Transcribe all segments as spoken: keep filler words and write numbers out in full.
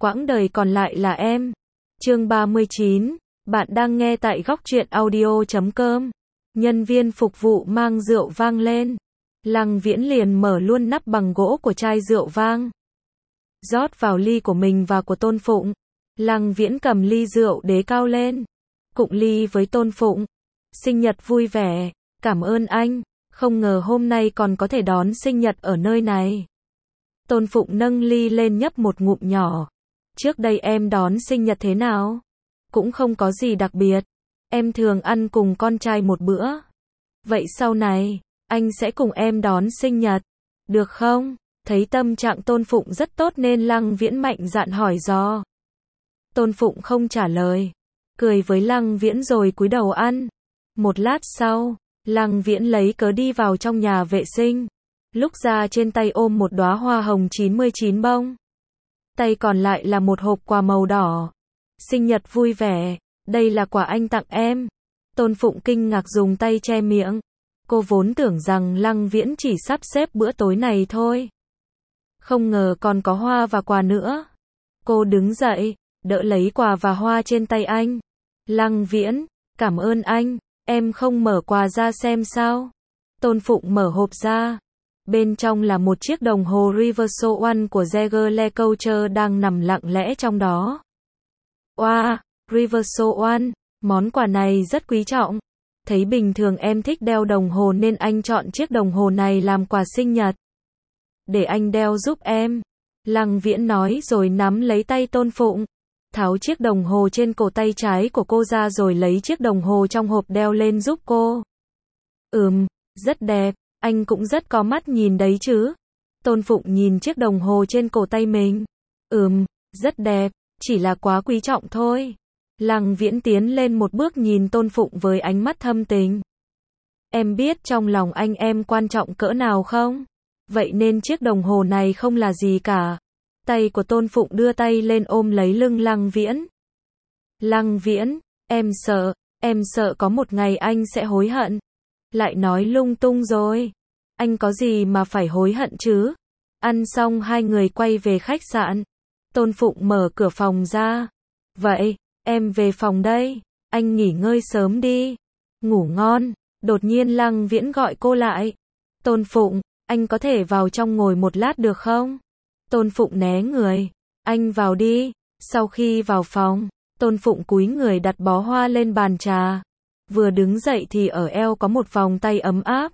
quãng đời còn lại là em. Chương ba mươi chín, bạn đang nghe tại góc truyện audio chấm com. Nhân viên phục vụ mang rượu vang lên. Lăng Viễn liền mở luôn nắp bằng gỗ của chai rượu vang. Rót vào ly của mình và của Tôn Phụng. Lăng Viễn cầm ly rượu đế cao lên. Cụng ly với Tôn Phụng. Sinh nhật vui vẻ, cảm ơn anh, không ngờ hôm nay còn có thể đón sinh nhật ở nơi này. Tôn Phụng nâng ly lên nhấp một ngụm nhỏ. Trước đây em đón sinh nhật thế nào? Cũng không có gì đặc biệt. Em thường ăn cùng con trai một bữa. Vậy sau này, anh sẽ cùng em đón sinh nhật. Được không? Thấy tâm trạng Tôn Phụng rất tốt nên Lăng Viễn mạnh dạn hỏi dò. Tôn Phụng không trả lời. Cười với Lăng Viễn rồi cúi đầu ăn. Một lát sau, Lăng Viễn lấy cớ đi vào trong nhà vệ sinh. Lúc ra trên tay ôm một đóa hoa hồng chín mươi chín bông. Tay còn lại là một hộp quà màu đỏ. Sinh nhật vui vẻ, đây là quà anh tặng em. Tôn Phụng kinh ngạc dùng tay che miệng. Cô vốn tưởng rằng Lăng Viễn chỉ sắp xếp bữa tối này thôi. Không ngờ còn có hoa và quà nữa. Cô đứng dậy, đỡ lấy quà và hoa trên tay anh. Lăng Viễn, cảm ơn anh, em không mở quà ra xem sao? Tôn Phụng mở hộp ra. Bên trong là một chiếc đồng hồ Reverso One của Jaeger LeCoultre đang nằm lặng lẽ trong đó. Wow, Reverso One, món quà này rất quý trọng. Thấy bình thường em thích đeo đồng hồ nên anh chọn chiếc đồng hồ này làm quà sinh nhật. Để anh đeo giúp em. Lăng Viễn nói rồi nắm lấy tay Tôn Phụng. Tháo chiếc đồng hồ trên cổ tay trái của cô ra rồi lấy chiếc đồng hồ trong hộp đeo lên giúp cô. Ừm, rất đẹp, anh cũng rất có mắt nhìn đấy chứ. Tôn Phụng nhìn chiếc đồng hồ trên cổ tay mình. Ừm, rất đẹp, chỉ là quá quý trọng thôi. Lăng Viễn tiến lên một bước nhìn Tôn Phụng với ánh mắt thâm tình. Em biết trong lòng anh em quan trọng cỡ nào không? Vậy nên chiếc đồng hồ này không là gì cả. Tay của Tôn Phụng đưa tay lên ôm lấy lưng Lăng Viễn. Lăng Viễn, em sợ, em sợ có một ngày anh sẽ hối hận. Lại nói lung tung rồi. Anh có gì mà phải hối hận chứ? Ăn xong hai người quay về khách sạn. Tôn Phụng mở cửa phòng ra. Vậy, em về phòng đây. Anh nghỉ ngơi sớm đi. Ngủ ngon. Đột nhiên Lăng Viễn gọi cô lại. Tôn Phụng, anh có thể vào trong ngồi một lát được không? Tôn Phụng né người. Anh vào đi. Sau khi vào phòng, Tôn Phụng cúi người đặt bó hoa lên bàn trà. Vừa đứng dậy thì ở eo có một vòng tay ấm áp.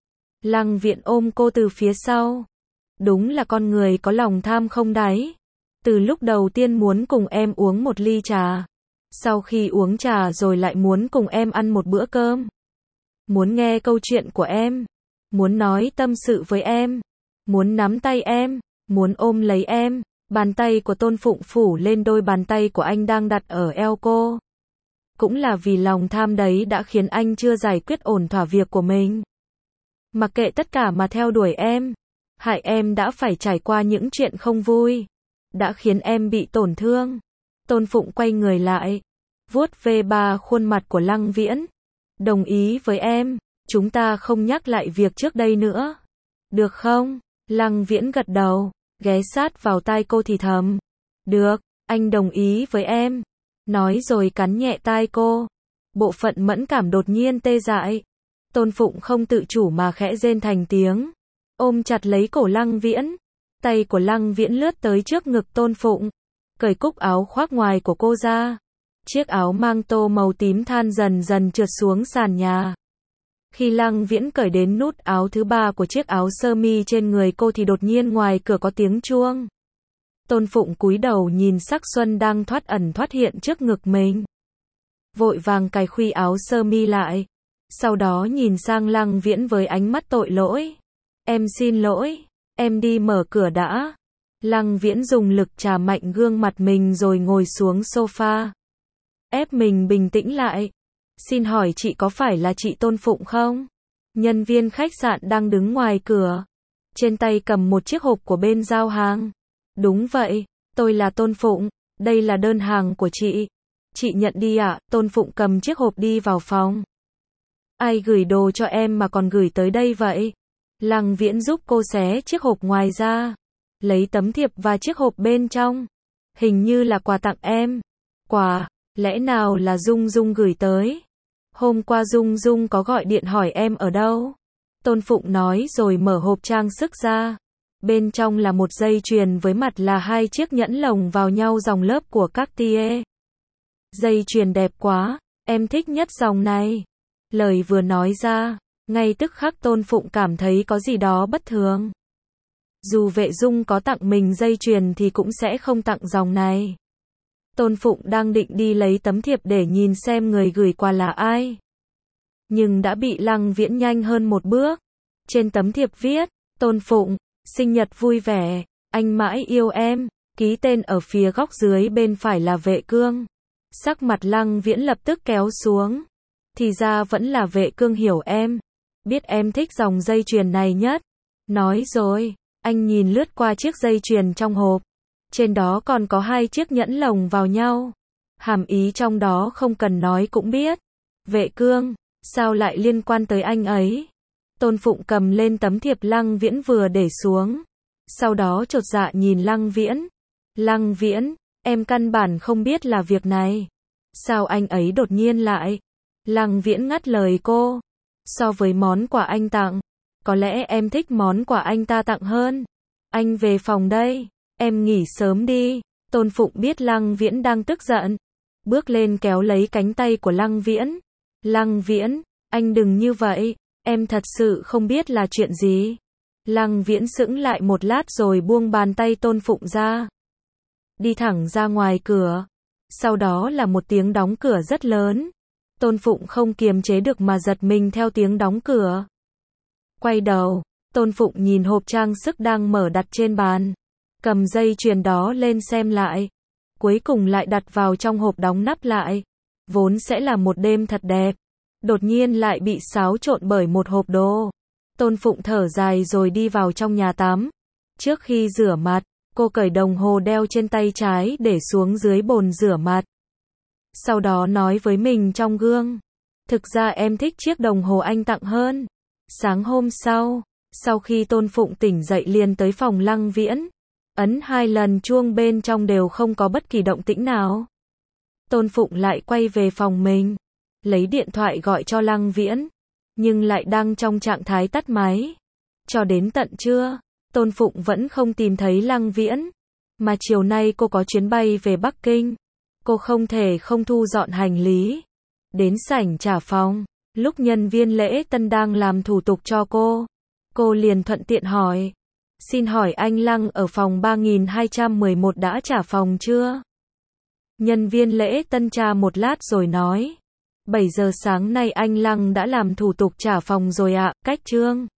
Lăng Viễn ôm cô từ phía sau. Đúng là con người có lòng tham không đáy. Từ lúc đầu tiên muốn cùng em uống một ly trà. Sau khi uống trà rồi lại muốn cùng em ăn một bữa cơm. Muốn nghe câu chuyện của em. Muốn nói tâm sự với em. Muốn nắm tay em. Muốn ôm lấy em. Bàn tay của Tôn Phụng phủ lên đôi bàn tay của anh đang đặt ở eo cô. Cũng là vì lòng tham đấy đã khiến anh chưa giải quyết ổn thỏa việc của mình. Mặc kệ tất cả mà theo đuổi em. Hại em đã phải trải qua những chuyện không vui. Đã khiến em bị tổn thương. Tôn Phụng quay người lại. Vuốt ve ba khuôn mặt của Lăng Viễn. Đồng ý với em. Chúng ta không nhắc lại việc trước đây nữa. Được không? Lăng Viễn gật đầu. Ghé sát vào tai cô thì thầm. Được, anh đồng ý với em. Nói rồi cắn nhẹ tai cô. Bộ phận mẫn cảm đột nhiên tê dại. Tôn Phụng không tự chủ mà khẽ rên thành tiếng. Ôm chặt lấy cổ Lăng Viễn. Tay của Lăng Viễn lướt tới trước ngực Tôn Phụng. Cởi cúc áo khoác ngoài của cô ra. Chiếc áo mang tô màu tím than dần dần trượt xuống sàn nhà. Khi Lăng Viễn cởi đến nút áo thứ ba của chiếc áo sơ mi trên người cô thì đột nhiên ngoài cửa có tiếng chuông. Tôn Phụng cúi đầu nhìn sắc xuân đang thoát ẩn thoát hiện trước ngực mình. Vội vàng cài khuy áo sơ mi lại. Sau đó nhìn sang Lăng Viễn với ánh mắt tội lỗi. Em xin lỗi, em đi mở cửa đã. Lăng Viễn dùng lực chà mạnh gương mặt mình rồi ngồi xuống sofa. Ép mình bình tĩnh lại. Xin hỏi chị có phải là chị Tôn Phụng không? Nhân viên khách sạn đang đứng ngoài cửa. Trên tay cầm một chiếc hộp của bên giao hàng. Đúng vậy, tôi là Tôn Phụng, đây là đơn hàng của chị. Chị nhận đi ạ. Tôn Phụng cầm chiếc hộp đi vào phòng. Ai gửi đồ cho em mà còn gửi tới đây vậy? Lăng Viễn giúp cô xé chiếc hộp ngoài ra. Lấy tấm thiệp và chiếc hộp bên trong. Hình như là quà tặng em. Quà, lẽ nào là Dung Dung gửi tới? Hôm qua Dung Dung có gọi điện hỏi em ở đâu? Tôn Phụng nói rồi mở hộp trang sức ra. Bên trong là một dây chuyền với mặt là hai chiếc nhẫn lồng vào nhau dòng lớp của Cartier. Dây chuyền đẹp quá, em thích nhất dòng này. Lời vừa nói ra, ngay tức khắc Tôn Phụng cảm thấy có gì đó bất thường. Dù Vệ Dung có tặng mình dây chuyền thì cũng sẽ không tặng dòng này. Tôn Phụng đang định đi lấy tấm thiệp để nhìn xem người gửi quà là ai. Nhưng đã bị Lăng Viễn nhanh hơn một bước. Trên tấm thiệp viết, Tôn Phụng, sinh nhật vui vẻ, anh mãi yêu em, ký tên ở phía góc dưới bên phải là Vệ Cương. Sắc mặt Lăng Viễn lập tức kéo xuống. Thì ra vẫn là Vệ Cương hiểu em, biết em thích dòng dây chuyền này nhất. Nói rồi, anh nhìn lướt qua chiếc dây chuyền trong hộp. Trên đó còn có hai chiếc nhẫn lồng vào nhau. Hàm ý trong đó không cần nói cũng biết. Vệ Cương, sao lại liên quan tới anh ấy? Tôn Phụng cầm lên tấm thiệp Lăng Viễn vừa để xuống. Sau đó chột dạ nhìn Lăng Viễn. Lăng Viễn, em căn bản không biết là việc này. Sao anh ấy đột nhiên lại? Lăng Viễn ngắt lời cô. So với món quà anh tặng, có lẽ em thích món quà anh ta tặng hơn. Anh về phòng đây, em nghỉ sớm đi. Tôn Phụng biết Lăng Viễn đang tức giận. Bước lên kéo lấy cánh tay của Lăng Viễn. Lăng Viễn, anh đừng như vậy, em thật sự không biết là chuyện gì. Lăng Viễn sững lại một lát rồi buông bàn tay Tôn Phụng ra. Đi thẳng ra ngoài cửa. Sau đó là một tiếng đóng cửa rất lớn. Tôn Phụng không kiềm chế được mà giật mình theo tiếng đóng cửa. Quay đầu, Tôn Phụng nhìn hộp trang sức đang mở đặt trên bàn. Cầm dây chuyền đó lên xem lại. Cuối cùng lại đặt vào trong hộp đóng nắp lại. Vốn sẽ là một đêm thật đẹp. Đột nhiên lại bị xáo trộn bởi một hộp đồ. Tôn Phụng thở dài rồi đi vào trong nhà tắm. Trước khi rửa mặt, cô cởi đồng hồ đeo trên tay trái để xuống dưới bồn rửa mặt. Sau đó nói với mình trong gương. Thực ra em thích chiếc đồng hồ anh tặng hơn. Sáng hôm sau, sau khi Tôn Phụng tỉnh dậy liền tới phòng Lăng Viễn. Ấn hai lần chuông bên trong đều không có bất kỳ động tĩnh nào. Tôn Phụng lại quay về phòng mình. Lấy điện thoại gọi cho Lăng Viễn. Nhưng lại đang trong trạng thái tắt máy. Cho đến tận trưa, Tôn Phụng vẫn không tìm thấy Lăng Viễn. Mà chiều nay cô có chuyến bay về Bắc Kinh. Cô không thể không thu dọn hành lý. Đến sảnh trả phòng, lúc nhân viên lễ tân đang làm thủ tục cho cô. Cô liền thuận tiện hỏi. Xin hỏi anh Lăng ở phòng ba nghìn hai trăm mười một đã trả phòng chưa? Nhân viên lễ tân tra một lát rồi nói. bảy giờ sáng nay anh Lăng đã làm thủ tục trả phòng rồi ạ, cách trương.